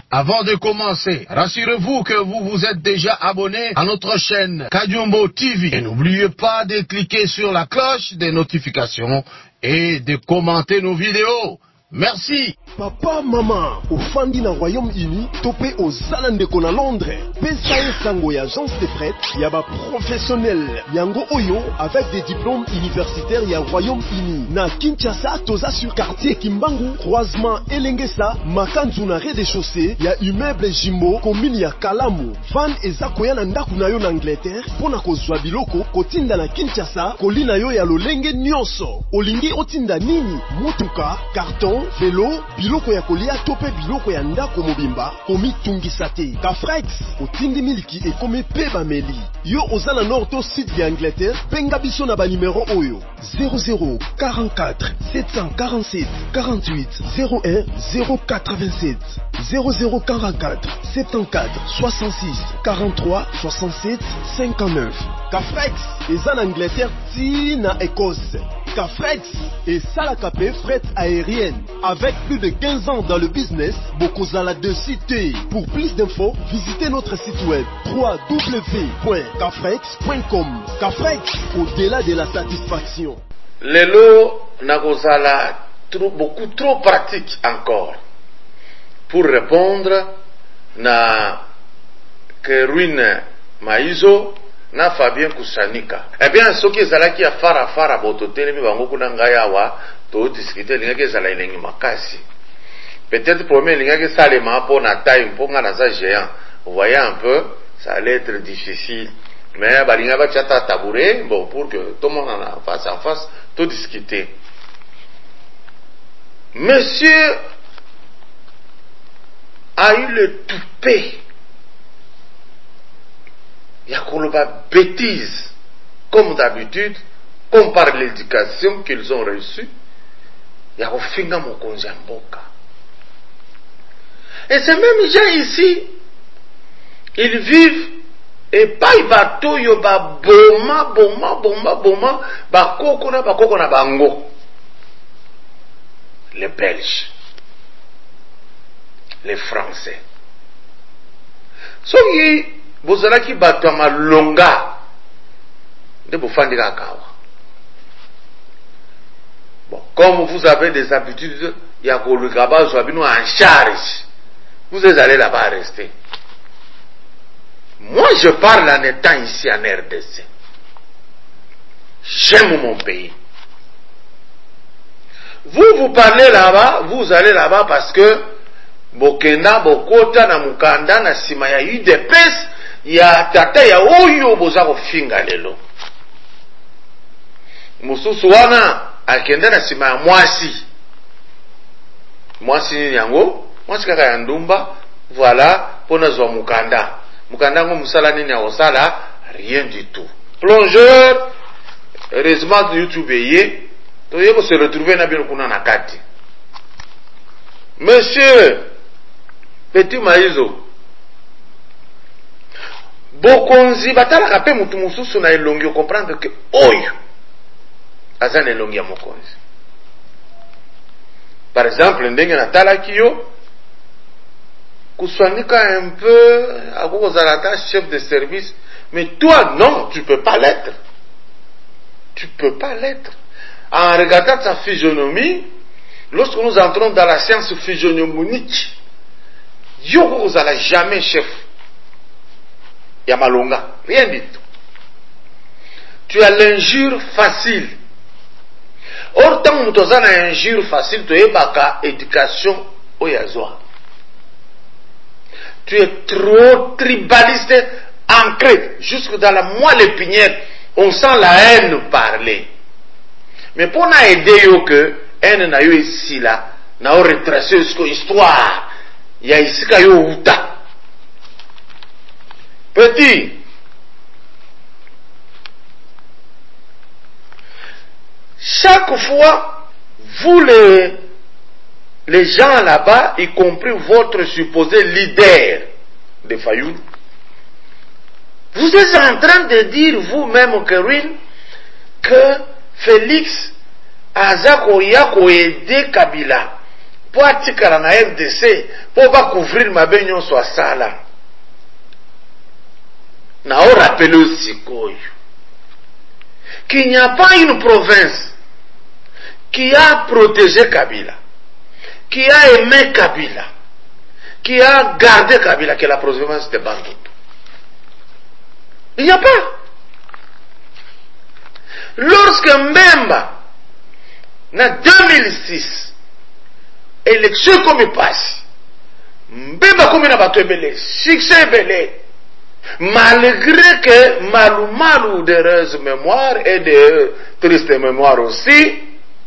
Avant de commencer, rassurez-vous que vous vous êtes déjà abonné à notre chaîne Kadiombo TV. Et n'oubliez pas de cliquer sur la cloche des notifications et de commenter nos vidéos. Merci. Papa, maman, au fandi na Royaume-Uni, topé aux Zalandeko na Londres. Pesae sango ya agence de prêt, yaba professionnel. Yango oyo, avec des diplômes universitaires ya Royaume-Uni. Na Kinshasa, toza sur quartier Kimbangu, croisement Elengesa, makanzu na rez-de-chaussée, ya immeuble Jimbo, commune ya Kalamu. Van eza koya na ndaku na yo na Angleterre, pona kozwa biloko, kotinda na Kinshasa, kolina yo ya lolenge nyonso. Olingi otinda nini? Mutuka, carton, vélo, biloko ya kolia tope biloko ya ndako mobimba komi tungisa te. Kafrex otindi miliki e komi peba meli. Yo ozana nord to sud ya Angleterre, benga biso na ba numero oyo 0044 747 48 01 087 0044 74 66 43 67 59. Kafrex eza na Angleterre ti na Écosse. Kafrex et Salakapé fret aérienne. Avec plus de 15 ans dans le business, Bokozala de cité. Pour plus d'infos, visitez notre site web www.kafrex.com. Kafrex, au-delà de la satisfaction. Lelo Nagozala, beaucoup trop pratique encore pour répondre na Kerwin Maizo na Fabien Kusanika. Eh bien, ce qui est là qui a fara bototele mi bango kuna ngaya wa to discuter linga ke zala ilengi makasi. Peut-être premier linga ke salema po na taille po nga na za géant. Vous voyez un peu, ça allait être difficile. Mais balinga ba chata tabouret bon pour que tout le monde en face en face tout discuter. Monsieur a eu le toupet. Il y a une bêtise, comme d'habitude, comme par l'éducation qu'ils ont reçue. Il y a un Mokonjamboka. Et ces mêmes gens ici, ils vivent et pas ils bateau yo ba boma ba kokona bango. Les Belges, les Français. So bozalaki bato ya malonga nde bofandika kawa. Bon, comme vous avez des habitudes ya koluka bazwa bino en charge, vous allez là-bas rester. Moi je parle en étant ici en RDC. J'aime mon pays. Vous parlez là-bas, vous allez là-bas parce que bokenda bokota na mukanda na sima ya UDPS ya tata ya oyo boza kofinga lelo. Mususu wana akenda na sima ya mwasi nini yango, mwasi kaka ya ndumba, voilà, pona zwa mukanda ngo musala nini ya osala, rien du tout. Plongeur, heureusement YouTube yé to yeko se retrouver na bino kuna na kati. Monsieur Petit Maizo, bokonzi batalaka pe mutu mususu na elongi comprendre que oyo aza na elongi ya mokonzi. Par exemple, ndenge natalaki yo kuswanika un peu akokozala chef de service, mais toi non, tu peux pas l'être. Tu peux pas l'être. En regardant sa physionomie, lorsque nous entrons dans la science physiognomique, yo kozala jamais chef ya malonga, rien du tout. Tu as l'injure facile. Or tant que tu as l'injure facile, tu es baka éducation oyazwa. Tu es trop tribaliste, ancré jusque dans la moelle épinière. On sent la haine parler. Mais pour nous aider yo que haine na yo ici là, na yo retracer jusqu'à histoire. Ya ici ka yo uta. Petit, chaque fois, vous les gens là-bas, y compris votre supposé leader de Fayoum, vous êtes en train de dire vous-même, Kerwin, que Félix Azako Yako aidé Kabila pour atikala na RDC pour pas couvrir ma beignon soit sala. Na on rappelle aussi qu'il n'y a pas une province qui a protégé Kabila, qui a aimé Kabila, qui a gardé Kabila, que la province de Bandundu. Il n'y a pas. Lorsque Mbemba, en 2006, élection comme il passe, Mbemba comme il a battu belé, succès belé, malgré que malou d'heureuse mémoire et de triste mémoire aussi,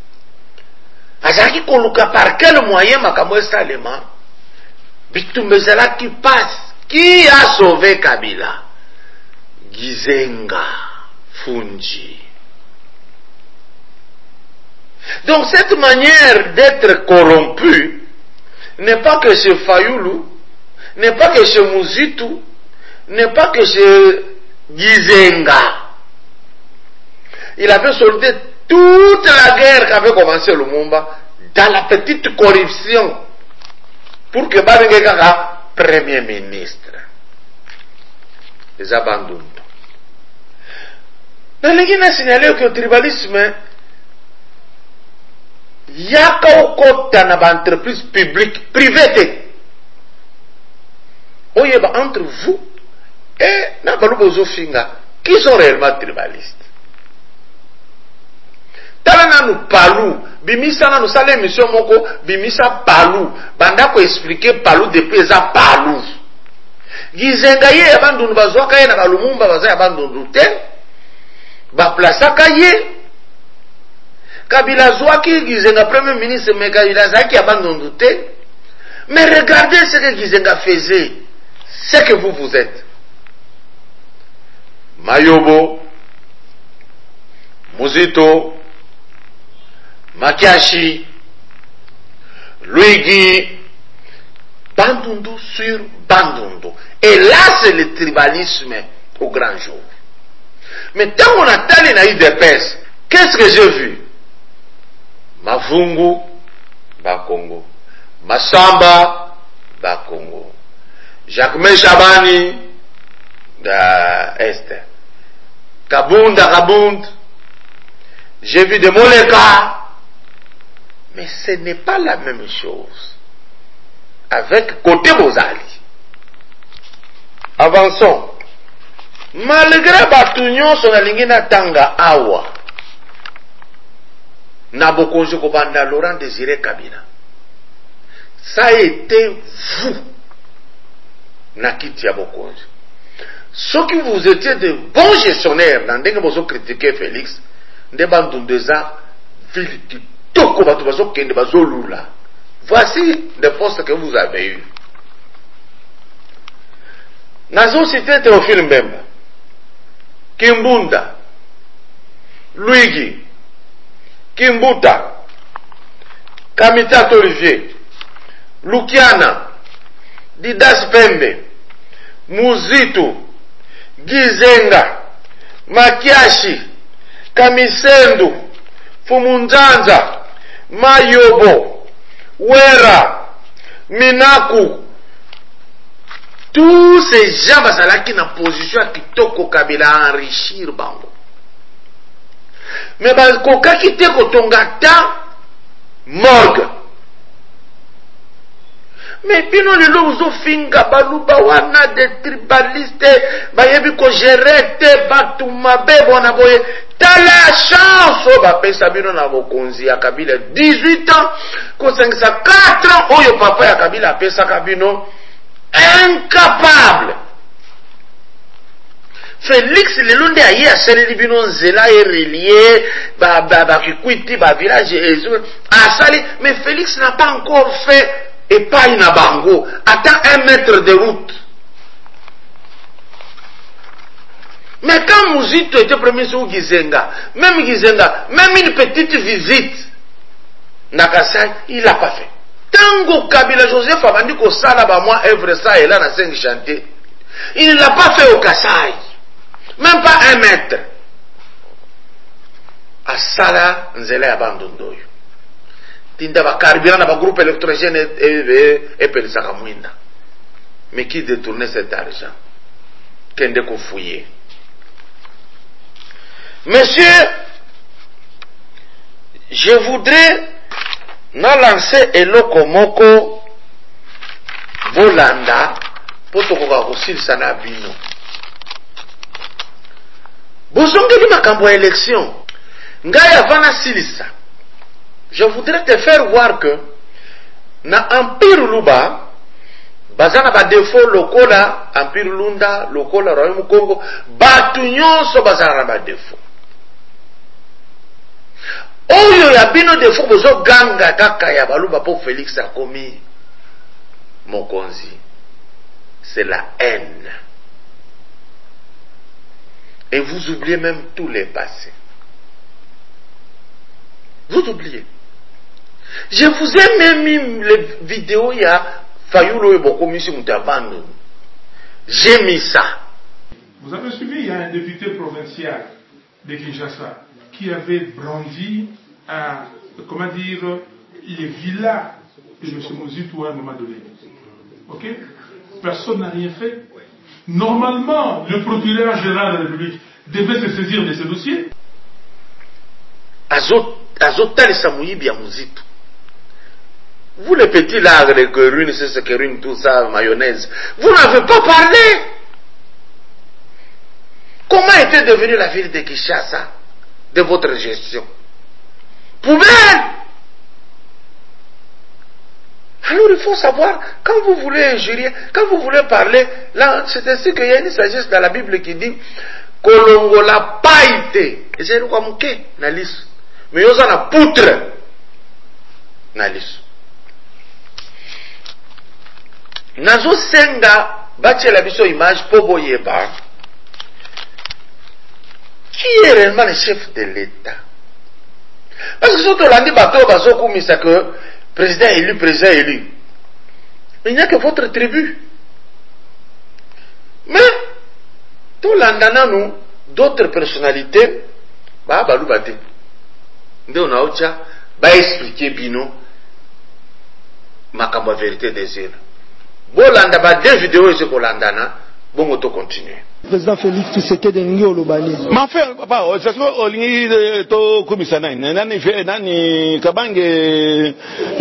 azaki koluka par quel moyen makambo salema, bitumbezala qui passe, qui a sauvé Kabila? Gizenga Fungi. Donc cette manière d'être corrompu n'est pas que chez Fayoulou, n'est pas que chez Muzitu, n'est pas que chez Gizenga. Il avait soldé toute la guerre qu'avait commencé Lumumba dans la petite corruption pour que Badenge Kaka premier ministre. Les abandonnent. Mais les gens ont signalé que le tribalisme yaka okota na ba entreprise publique privée. Oyeba entre vous et na balubozo finga qui sont réellement tribalistes. Talana nous palu bimisa na nous sale émission moko bimisa palu banda ko expliquer palu depuis eza palu. Gizenga ye abandonu bazwaka ye na balumumba baza abandonu te ba plasaka ye Kabila zwaki Gizenga premier ministre mais Kabila zaki abandonu te. Mais regardez ce que Gizenga faisait, ce que vous êtes. Mayobo, Muzito, Makiashi, Luigi, Bandundu sur Bandundu. Et là, c'est le tribalisme au grand jour. Mais tant qu'on a tali na IDPS, qu'est-ce que j'ai vu? Mavungu, Bakongo. Masamba, Bakongo. Jacques Chabani, da Est. Kabund. J'ai vu de Moleka. Mais ce n'est pas la même chose avec côté Bozali. Avançons. Malgré Batunion, son alingina tanga awa. Nabokonjo Kobanda Laurent Désiré Kabila. Ça a été vous. Nakiti Abokonjo. Ceux qui vous étiez de bons gestionnaires, dans des gens critiqué Félix, des bandes de ça, voici des postes que vous avez eus. Nazo cité Théophile Mbemba, Kimbunda, Luigi, Kimbuta, Kamita Olivier, Lukiana, Didas Pembe, Muzitu, Gizenga, Makiashi, Kamisendu, Fumunzanza, Mayobo, Wera, Minaku. Tous ces gens qui sont en position à Kitoko Kabila enrichir Bango. Mais Koka Kiteko Tongata, morgue. Mais puis nous les finga baluba wana des tribalistes bayebi ko gerete batumabe bona boye t'as la chance ba pesa bino na bokonzi ya Kabila 18 ans ko 4 ans oyo papa ya Kabila pesa Kabino incapable. Félix Lelonde aye asali bino nzela e relié ba kikwiti ba village asali mais Félix n'a pas encore fait et pas une bango, attends 1 mètre de route. Mais quand Mouzito était premier sur Gizenga, même une petite visite, Nakasai, il l'a pas fait. Tango Kabila Joseph Abandi ko sala ba moi œuvre ça et là na 5 chantiers. Il ne l'a pas fait au Kassai. Même pas 1 mètre. A sala nzela ya bandondoyo. tinda ba carburant na ba groupe électrogène et pelisaka mwinda. Mais qui détournait cet argent? Kende ko fouiller. Monsieur, je voudrais na lancer eloko moko bolanda poto ko kosilisa na bino. Bozongeli makambo ya élection. Ngai avana silisa. Je voudrais te faire voir que na Empire Luba bazana ba défaut lokola Empire Lunda, lokola Royaume Congo, batu nyonso bazana ba défaut. Oyo ya bino défaut bozo ganga kaka ya baluba po Félix akomi mokonzi. C'est la haine. Et vous oubliez même tous les passés. Vous oubliez. Je vous ai même mis les vidéos, il y a Fayulu et Bokomisi Moutabando. J'ai mis ça. Vous avez suivi, il y a un député provincial de Kinshasa qui avait brandi les villas de M. Mozitou à un moment donné. Ok? Personne n'a rien fait. Normalement, le procureur général de la République devait se saisir de ce dossier. Vous les petits là, les querunes, c'est ce querunes, tout ça, mayonnaise, vous n'avez pas parlé. Comment était devenue la ville de Kinshasa de votre gestion? Poubelle. Alors il faut savoir, quand vous voulez injurier, quand vous voulez parler, là, c'est ainsi qu'il y a une sagesse dans la Bible qui dit Kolongola païté. Et c'est quoi mouké, nalis. Mais il y a une poutre, nalis. Nazo senga, bâti la biso image, Pobo Yeba. Qui est réellement le chef de l'État? Parce que surtout l'on dit bateau, bateau, comme ça que président élu. Il n'y a que votre tribu. Mais, tout l'andana nous, d'autres personnalités, balou bate. Nous on a ocha, expliquer bino, makamba vérité des îles. Bon landa ba deux vidéos et ce qu'on landana, bon auto continuer. Président Félix Tshisekedi ngi olobani. Ma frère, papa, c'est quoi olingi to komisana nani kabange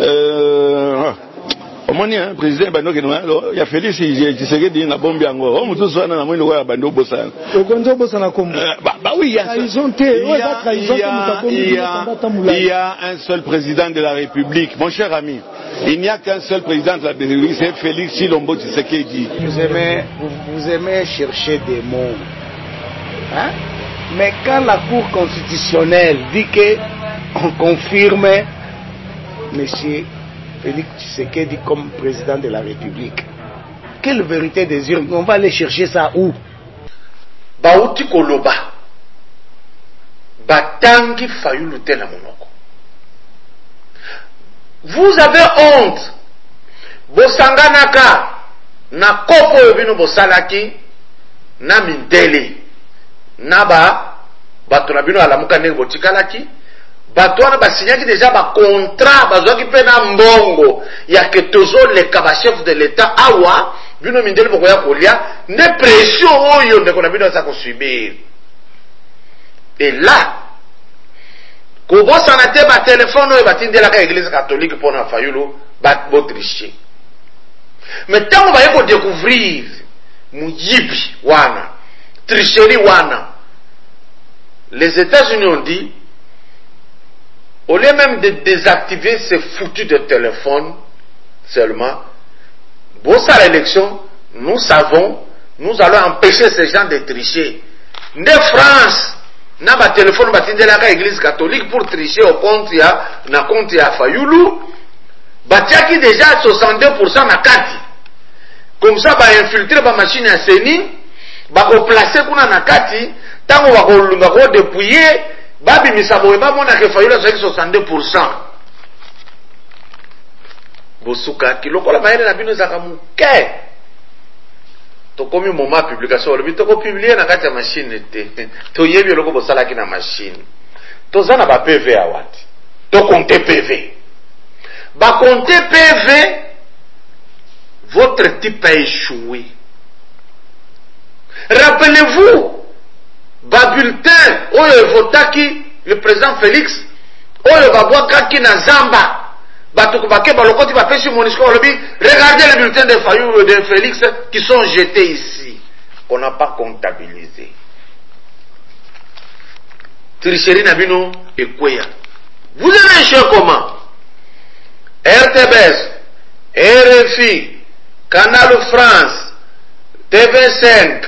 omoni président bando kenwa ya Félix Tshisekedi na bombi yango o mutu sana na mwino ya bando bosana. Okonzo bosana kombo. Bah oui, il y a un seul président de la République, mon cher ami. Il n'y a qu'un seul président de la République, c'est Félix Tshilombo Tshisekedi. Vous aimez chercher des mots. Hein? Mais quand la Cour constitutionnelle dit qu'on confirme M. Félix Tshisekedi comme président de la République, quelle vérité des urnes? On va aller chercher ça où? Baouti Koloba. Batangi Fayulu Tela Monoko. Vous avez honte. Bosanganaka na kopo yobino bosalaki na mindele na bato na bino alamuka ndenge botikalaki bato wana basinyaki déjà ba contrat bazwaki pe na mbongo ya ke tozoleka ba chef de l'état awa bino mindele bokoya kolia ne pression oyo ndeko na bino aza kosubir. Et là kobosana te ba téléphone oyo batindelaka église catholique pona Fayulu botricher. Mais tant on va découvrir Mouyibi wana, tricherie wana, les États-Unis ont dit, au lieu même de désactiver ces foutus de téléphone seulement, bon ça l'élection, nous savons, nous allons empêcher ces gens de tricher. De France, n'a pas téléphone batindelaka église catholique pour tricher au compte ya Fayulu. Batiaki déjà 62% na kati. Comme ça, ba infiltrer ba machine à seni, ba ko placer kuna na kati, tango ba ko dépouiller, ba bimisa boye ba mona ke Fayulu à 62%. Bosuka kiloko la maire na bino zaka muke. To komi moment publication, le bito ko publier na kati ya machine te. To yebi loko bo sala ki na machine. To zana ba PV awati. To compter PV. Bah compter PV, votre type a échoué. Rappelez-vous, bah bulletin, oyo votaki le président Félix, oyo bah boakaki na Zamba. Regardez les bulletins de Fayou et de Félix qui sont jetés ici. On n'a pas comptabilisé. Tricherie Nabino et Kouya. Vous avez échoué comment? RTBS, RFI, Canal France, TV5,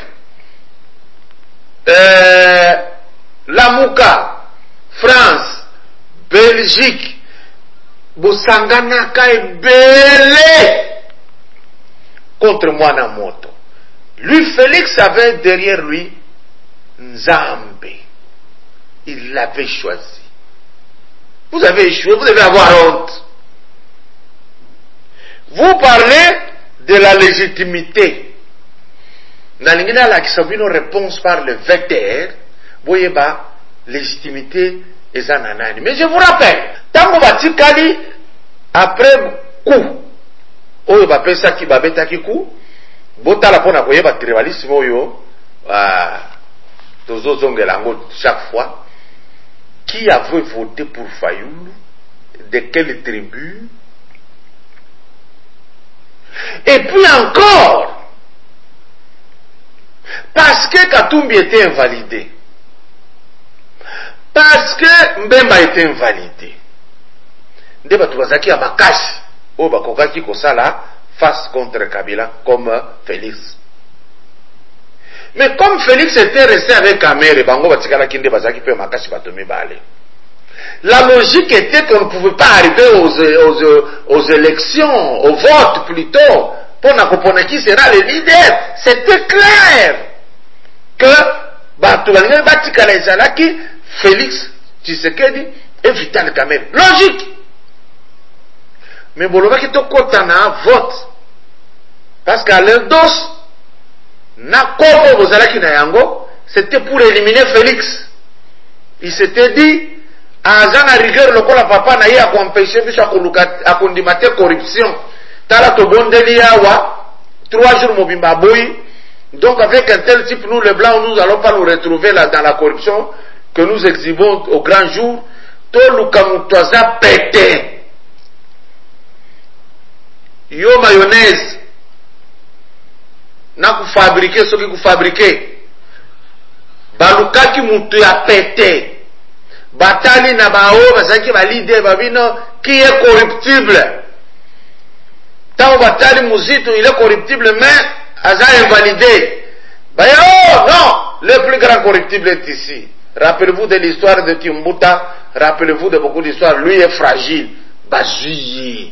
La Mouka, France, Belgique, Bosangana Kaibele contre moi na moto. Lui, Félix avait derrière lui Nzambe. Il l'avait choisi. Vous avez échoué, vous devez avoir honte. Vous parlez de la légitimité. Nalingina la kisabino réponse par le VTR. Voyez ba légitimité et zananani. Mais je vous rappelle, tango batikali après coup. Oyo ba pesa ki ba betaki coup. Botala pona koyeba tribalisme oyo tozo zongelango chaque fois. Qui avait voté pour Fayoulou? De quelle tribu? Et puis encore, parce que Katumbi était invalidé, parce que Mbemba était invalidé, Ndeba Tubazaki a Makashi, au Bakogaki Kosala, face contre Kabila, comme Félix. Mais comme Félix était resté avec Kamer et Bango Batikala Kinde Bazaki peut Makashi Batomi Bale. La logique était qu'on ne pouvait pas arriver aux élections, au vote plutôt, pour n'accompagner qui sera le leader. C'était clair que Batoumi Batikala Ezalaki, Félix Tshisekedi et Vital Kamer. Logique. Mais Boloba qui te kotana vote. Parce qu'à l'endos, na kopo bozalaki na yango, c'était pour éliminer Félix. Il s'était dit, azana rigueur lokola papa na ye a empêché biso a kondimate corruption. Tala to bondeli yawa, 3 jours mobimba boy. Donc avec un tel type, nous les blancs, nous allons pas nous retrouver là dans la corruption que nous exhibons au grand jour. To lukamutwaza pété. Yo mayonnaise. Na kufabriquer ce qui kufabriquer. Balukaki mutu ya pété. Batali na bao basaki ba leader babino qui est corruptible. Tant Batali Mouzito il est corruptible mais aza invalidé. Bah oh non, le plus grand corruptible est ici. Rappelez-vous de l'histoire de Kimbuta, rappelez-vous de beaucoup d'histoires, lui est fragile. Bazuyi.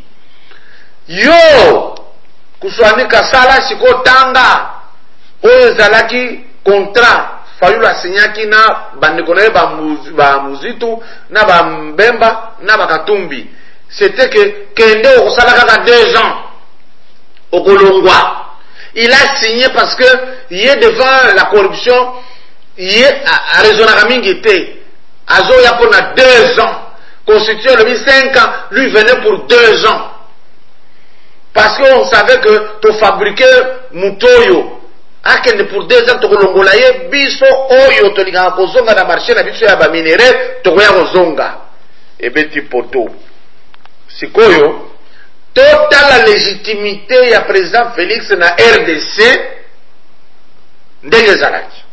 Yo kuswani kasala siko tanga oyo zalaki contrat Fayulu asinyaki na bandekone ba Muzitu na ba Mbemba na ba Katumbi. C'était que kende okosala kaka 2 ans okolongwa. Il a signé parce que il est devant la corruption, il est à raisonnable mingi te. Azo ya pour 2 ans. Constitution le 5 ans, lui venait pour 2 ans. Parce qu'on savait que tu fabriquais Mutoyo. Akende pour 2 ans, tu kolongola ye biso oyo to linga kozonga na marché na biso ya ba minere to koya kozonga. Ebeti poto. Sikoyo toute la légitimité ya président Félix na RDC ndenge zalaki.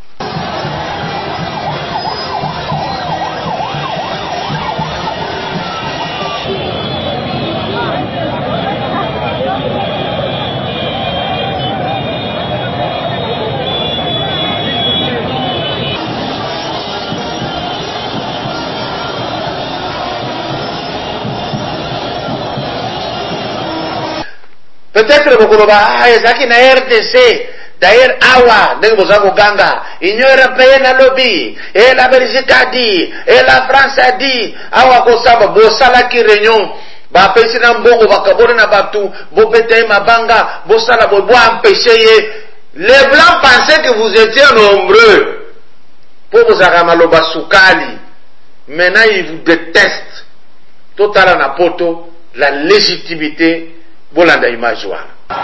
Peut-être Bokoloba, Ezaki na RDC, d'ailleurs Awa, Nebozako Ganga, Union européenne a lobby, et la Belgique a dit, et la France a dit, Awa Kosaba, Bosala ki réunion, ba pesi na mbongo bakabone na batu, bo bete mabanga, Bosala bo empêcher. Les blancs pensaient que vous étiez nombreux pour vous aramaloba soukali. Maintenant ils vous détestent. Totala na poto, la légitimité bolanda image wana.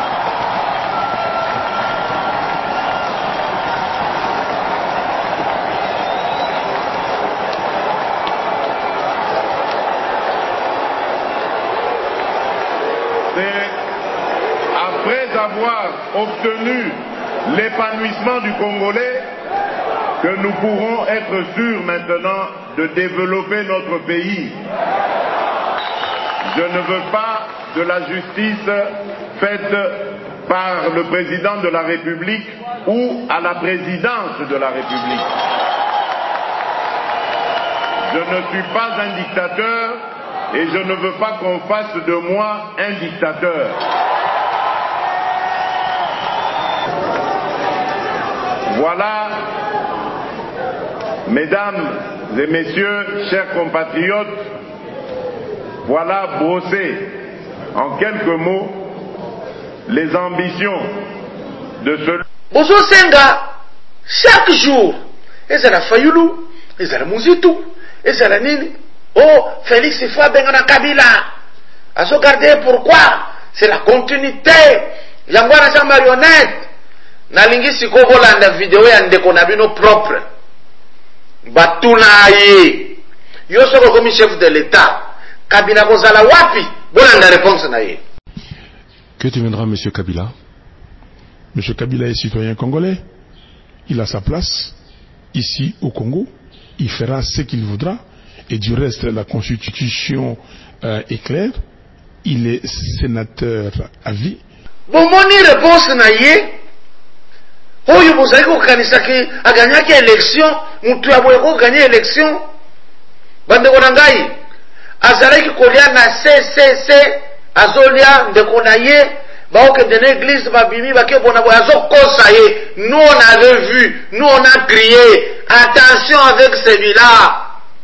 Après avoir obtenu l'épanouissement du Congolais, que nous pourrons être sûrs maintenant de développer notre pays. Je ne veux pas de la justice faite par le président de la République ou à la présidence de la République. Je ne suis pas un dictateur et je ne veux pas qu'on fasse de moi un dictateur. Voilà, mesdames et messieurs, chers compatriotes, voilà brossé en quelques mots les ambitions de ce... Bozo Senga, chaque jour, ezala Fayulu, ezala Muzitu, ezala Nini. Oh, Félix Houphouët Bengana Kabila. Azo garder pourquoi? C'est la continuité. Yangwana sa marionnette. Nalingi siko bolanda vidéo ya ndeko na bino propre. Batuna ye. Yo soko comme chef de l'État. Kabila kozala wapi? Bolanda réponse na ye. Que deviendra monsieur Kabila? Monsieur Kabila est citoyen congolais. Il a sa place ici au Congo. Il fera ce qu'il voudra. Et du reste, la constitution est claire. Il est sénateur à vie. Bon, mon réponse na ye. Oyo bozali kokanisa ki aganyaki élection, mutu ya boye ko gagner élection. Bandeko na ngai azalaki kolia na CCC azolia ndeko na ye baoke de l'église babimi bake bona boye azokosa ye. Nous on avait vu, nous on a crié attention avec celui-là.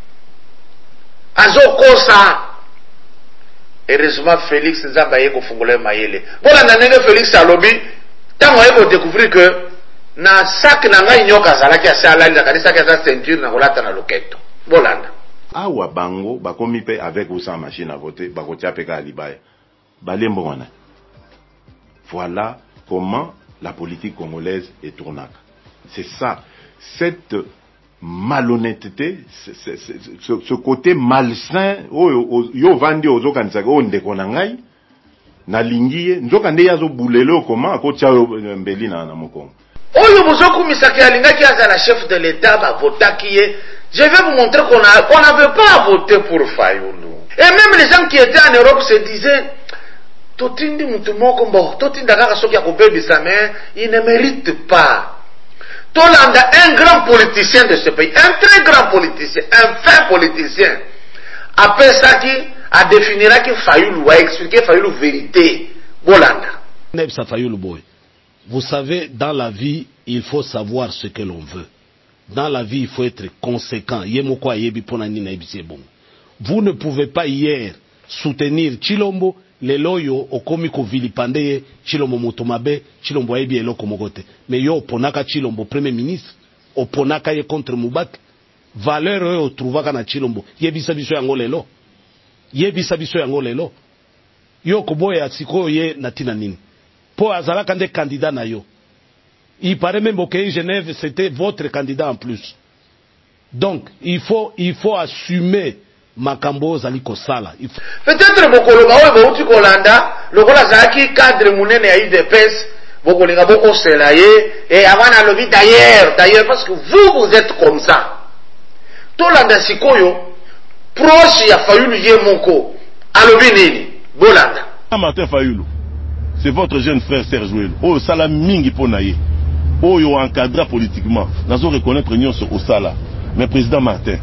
Azokosa. Heureusement Félix Nzamba ye ko fungola mayele. Bona na ndenge Félix alobi tango ye ko découvrir que na sac na ngai nyoka zalaki asala nda kanisa ka ceinture na kolata na loketo bolanda awa bango bakomi pe avec ou sans machine à voter bakotia pe ka libaya balembo wana. Voilà comment la politique congolaise est tournante. C'est ça, cette malhonnêteté, ce côté malsain yo vandi ozo kanisa ko ndeko na ngai na lingiye nzoka nde yazo bulelo comment akotia mbeli na mokongo. Oyo bozoku misaki alingaki azala chef de l'État ba votaki ye. Je vais vous montrer qu'on n'avait pas voté pour Fayulu. Et même les gens qui étaient en Europe se disaient Totindi mutumoko mbo totinda kaka soki ya kobebi sa mère, il ne mérite pas. Tolanda, un grand politicien de ce pays, un très grand politicien, un fin politicien, après ça qui a définira que Fayulu a expliqué Fayulu vérité. Bolanda. Nebsa Fayulu boy. Vous savez, dans la vie, il faut savoir ce que l'on veut. Dans la vie, il faut être conséquent. Vous ne pouvez pas hier soutenir Chilombo, les loyo okomiko vilipande Chilombo Motomabe, Chilombo Ebi eloko mogote. Mais yo oponaka Chilombo premier ministre, oponaka ye contre Mubak. Valeur yo trouvaka na Chilombo. Yebisa biso yango lelo. Yebisa biso yango lelo. Yo koboya siko ye natina nini. Po azalaka nde candidat na yo. Il paraît même qu'à Genève, c'était votre candidat en plus. Donc, il faut assumer Makambo Zaliko Sala. Peut-être Bokolo Bawe Bauti Kolanda, le Kola Zaki, cadre Mounene à IDPS, Bokolinga Boko Selaye, et Avana Lobi d'ailleurs, parce que vous êtes comme ça. Tolanda Sikoyo, proche ya Fayulu Yemoko, Alobi Nini, Bolanda. Martin Fayulu, c'est votre jeune frère Serge Ouelo. Oh, Salam Mingi Ponaye. Oh, yo encadra politiquement. Nous allons reconnaître l'union sur Osala. Mais président Martin,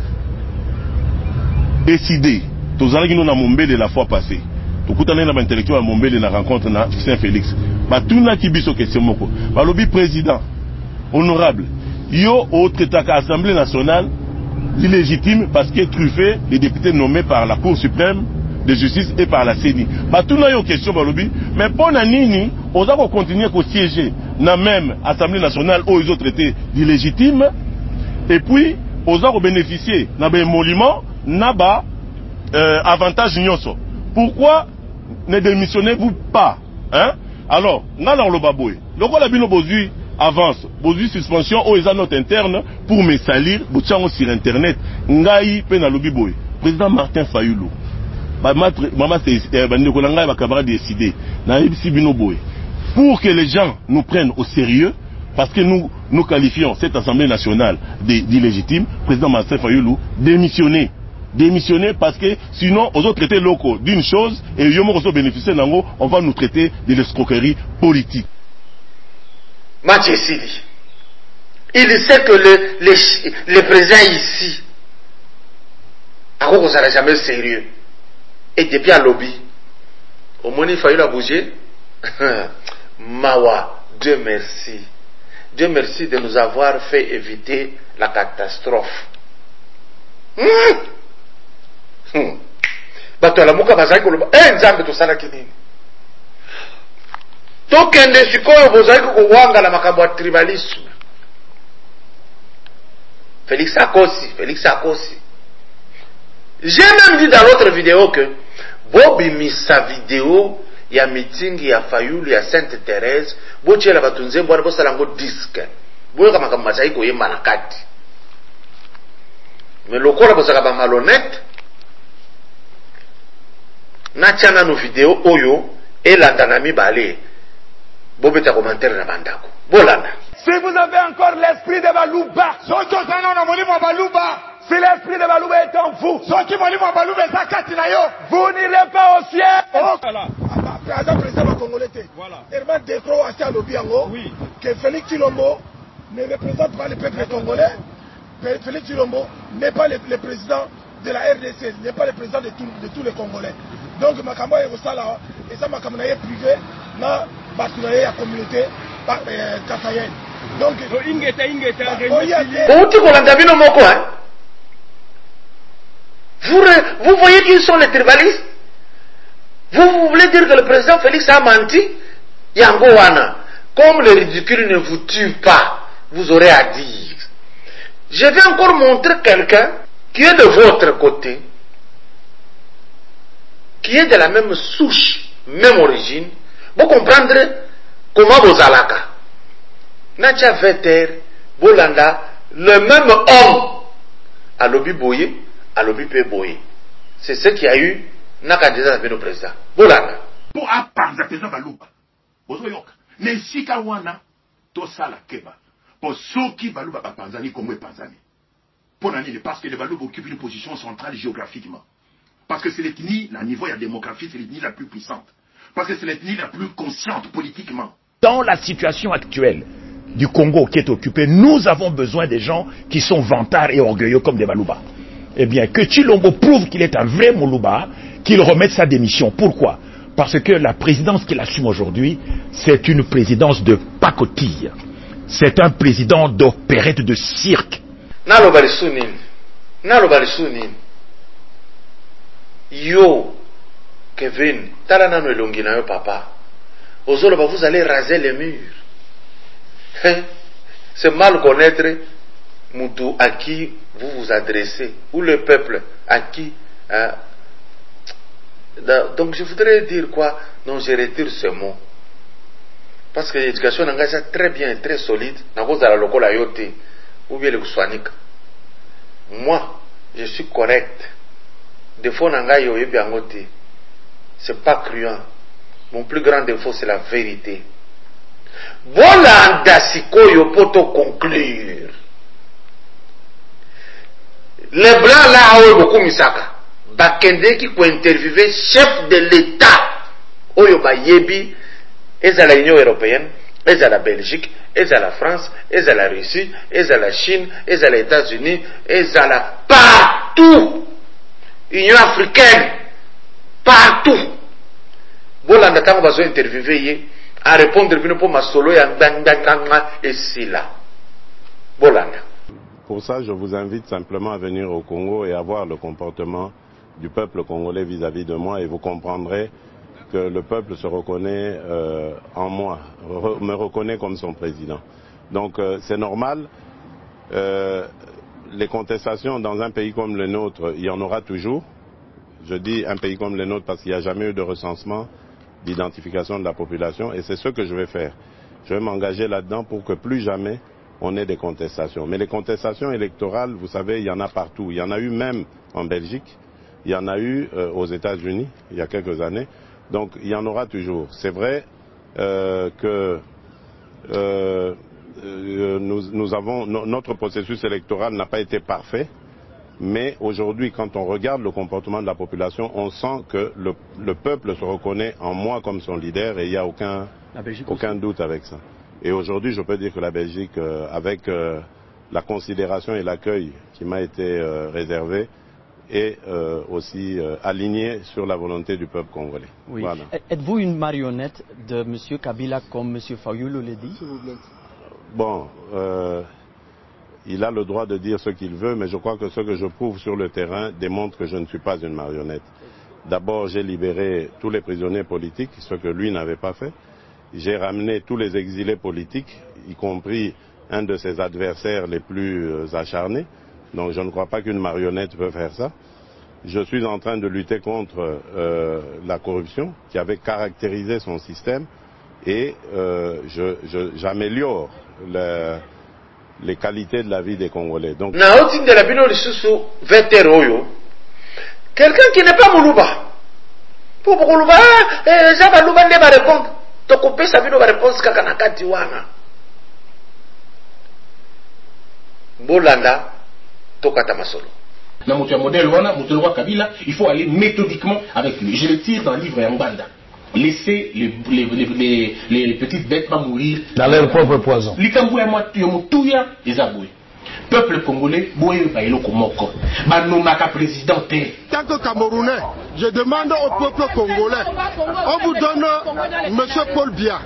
décidé, tous allons nous na Mombele la fois passée. Tout le monde a intellectuel à Mombele na rencontre na Saint-Félix. Bah tout n'a qui biso question moko. Bah lobby président, honorable. Yo autre taka Assemblée nationale, illégitime parce qu'il est truffé les députés nommés par la Cour suprême de justice et par la CENI. Bah tout n'a eu question bah lobby. Mais pour Nanini, on va continuer à siéger dans même Assemblée nationale où ils ont traité d'illégitime. Et puis, on va bénéficier d'un émolument, d'un avantage. Pourquoi ne démissionnez-vous pas. Hein? Alors, nous avons le baboué. Le roi Labino Bozui avance. Bozui suspension aux notes internes pour me salir. Bouchango sur internet. Ngaï penalobi boy. Président Martin Fayoulou. Maman c'est décidé. Pour que les gens nous prennent au sérieux, parce que nous qualifions cette Assemblée nationale d'illégitime, président Martin Fayoulou démissionner. Démissionner parce que sinon, aux autres traités locaux d'une chose, et Yomo bénéficier d'ango, on va nous traiter de l'escroquerie politique. Mathieu Sidi, il sait que le président ici, à quoi on sera jamais sérieux, et depuis à lobby, au moins il fallait bouger. Mawa, Dieu merci. Dieu merci de nous avoir fait éviter la catastrophe. Bato la muka bazaki koloba nzambe tosala kinini tokende sikoyo bozali kowanga la makambo ya tribalisme. Félix Akosi. J'ai même dit dans l'autre vidéo que Bobby mis sa vidéo ya meeting ya Fayoulou ya Sainte Thérèse bochela batunze mbwana bosala ngo disque boyo kama mazali koyemba na kati mais lokola bozaka ba malhonnête na tiana no vidéo oyo elanda na mibale bobeta commentaire na bandako bolanda. Si vous avez encore l'esprit de Balouba, si l'esprit de Balouba est en vous, vous n'irez pas au ciel. Président congolais, Herman Decro a dit à l'Obiango que Félix Tshilombo ne représente pas le peuple congolais. Félix Tshilombo n'est pas le président de la RDC, n'est pas le président de tous les Congolais. Donc, Makambo est au Sala, et ça, Makambo est privé, dans la communauté Kasayen. Donc, vous voyez qui sont les tribalistes? Vous voulez dire que le président Félix a menti? Yangowana, comme le ridicule ne vous tue pas, vous aurez à dire. Je vais encore montrer quelqu'un qui est de votre côté, qui est de la même souche, même origine. Vous comprendrez comment vous allez. Nacha Veter, Bolanda, le même homme, à l'obi boye, à l'obi pe boye. C'est ce qu'il y a eu, Nakadeza avec le président. Bolanda. Pour apprendre à président Balouba, Ozoyoka, Nesika wana, Tosala Keba, pour ceux qui Balouba Panzani, comme Panzani. Pour l'année, parce que les Balouba occupent une position centrale géographiquement. Parce que c'est l'ethnie, à niveau de la démographie, c'est l'ethnie la plus puissante. Parce que c'est l'ethnie la plus consciente politiquement. Dans la situation actuelle du Congo qui est occupée, nous avons besoin des gens qui sont vantards et orgueilleux comme des Balouba. Eh bien, que Tshilombo prouve qu'il est un vrai Moulouba, qu'il remette sa démission. Pourquoi? Parce que la présidence qu'il assume aujourd'hui, c'est une présidence de pacotille. C'est un président d'opérette de cirque. Yo, Kevin, talanano elongina yo papa. Ozoloba, vous allez raser les murs. C'est mal connaître Moutou à qui vous vous adressez, ou le peuple à qui. Donc je voudrais dire quoi? Non, je retire ce mot. Parce que l'éducation est très bien, très solide. Ou bien le soignique. Moi, je suis correct. Défaut nangayo yebiangote. C'est pas cruant. Mon plus grand défaut, c'est la vérité. Bolanda sikoyo poto conclure. Les blancs là ont beaucoup misaka. Bakende qui peut interviewer chef de l'État. Oyo ba yebi. Est à l'Union européenne, est à la Belgique, est à la France, est à la Russie, est à la Chine, est à les États-Unis, est à la partout. Union africaine, partout. Bolanda tango bazo interviewer à répondre bino pour ma solo ya ndanganga et sila. Bolanda. Pour ça, je vous invite simplement à venir au Congo et à voir le comportement du peuple congolais vis-à-vis de moi et vous comprendrez que le peuple se reconnaît en moi, me reconnaît comme son président. Donc c'est normal. Les contestations dans un pays comme le nôtre, il y en aura toujours. Je dis un pays comme le nôtre parce qu'il n'y a jamais eu de recensement d'identification de la population et c'est ce que je vais faire. Je vais m'engager là-dedans pour que plus jamais on ait des contestations. Mais les contestations électorales, vous savez, il y en a partout. Il y en a eu même en Belgique, il y en a eu aux États-Unis il y a quelques années. Donc il y en aura toujours. C'est vrai que notre processus électoral n'a pas été parfait, mais aujourd'hui, quand on regarde le comportement de la population, on sent que le peuple se reconnaît en moi comme son leader et il n'y a aucun doute avec ça. Et aujourd'hui, je peux dire que la Belgique, avec la considération et l'accueil qui m'a été réservé, est aussi alignée sur la volonté du peuple congolais. Oui. Voilà. Êtes-vous une marionnette de M. Kabila comme M. Fayulu le dit? Bon, il a le droit de dire ce qu'il veut, mais je crois que ce que je prouve sur le terrain démontre que je ne suis pas une marionnette. D'abord, j'ai libéré tous les prisonniers politiques, ce que lui n'avait pas fait. J'ai ramené tous les exilés politiques, y compris un de ses adversaires les plus acharnés. Donc je ne crois pas qu'une marionnette peut faire ça. Je suis en train de lutter contre la corruption qui avait caractérisé son système et j'améliore les qualités de la vie des Congolais. Donc, quelqu'un qui n'est pas Moulouba. Pour Moulouba, Zabalouba ne va répondre. Tokopé Sabino va répondre Kakanakati Wana. Bolanda, Tokata Masolo. Dans mon modèle Wana, mon Kabila, il faut aller méthodiquement avec lui. Je le tire dans le livre Yambanda. Laissez les petites bêtes pas mourir dans leur propre poison. Peuple congolais, tant que Camerounais, je demande au peuple congolais, on vous donne M. Paul Biya,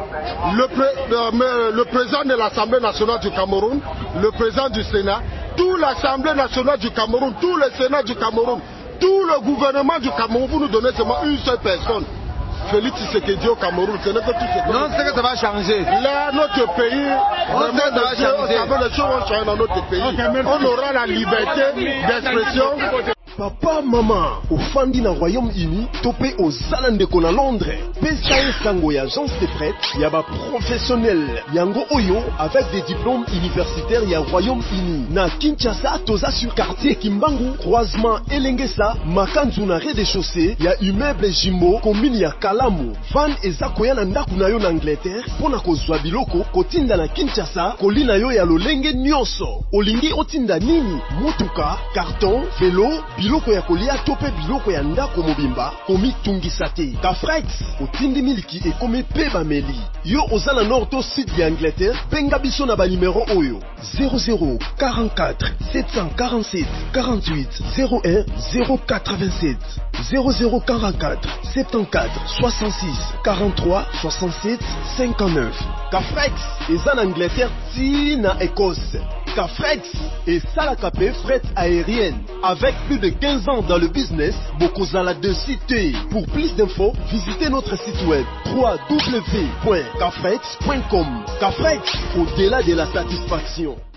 le président de l'Assemblée nationale du Cameroun, le président du Sénat, toute l'Assemblée nationale du Cameroun, tout le Sénat du Cameroun, tout le gouvernement du Cameroun, vous nous donnez seulement une seule personne. Félix Tshisekedi au Cameroun, ce n'est que tout ce que... Non, c'est que ça va changer. Là, notre pays, les choses vont changer dans notre pays. On aura la liberté d'expression. Papa, maman, au Fandi na Royaume-Uni, topé aux Zalandeko na Londres. Pesa sango ya agence de prêt, yaba professionnel. Yango Oyo, avec des diplômes universitaires ya Royaume-Uni. Na Kinshasa, toza sur quartier Kimbangu, croisement Elengesa, Makanzu na rez-de-chaussée, ya immeuble Jimbo, commune ya Kalamu. Van eza koya na ndaku na yo na Angleterre, pona kozwa biloko, kotinda na Kinshasa, kolina yo ya lolenge nyonso. Olingi otinda nini? Mutuka, carton, vélo, biloko ya kolia tope biloko ya ndako mobimba komi tungisa te. Kafrex otindi miliki ekomi pe bameli. Yo ozala nord to sud ya Angleterre, benga biso na ba numéro oyo 00 44 747 48 01 087 00 44 74 66 43 67 59. Kafrex eza na Angleterre ti na Écosse. Kafrex et Salakapé fret aérienne avec plus de 15 ans dans le business, Bokozala de cité. Pour plus d'infos, visitez notre site web www.kafrex.com. Kafrex, au-delà de la satisfaction.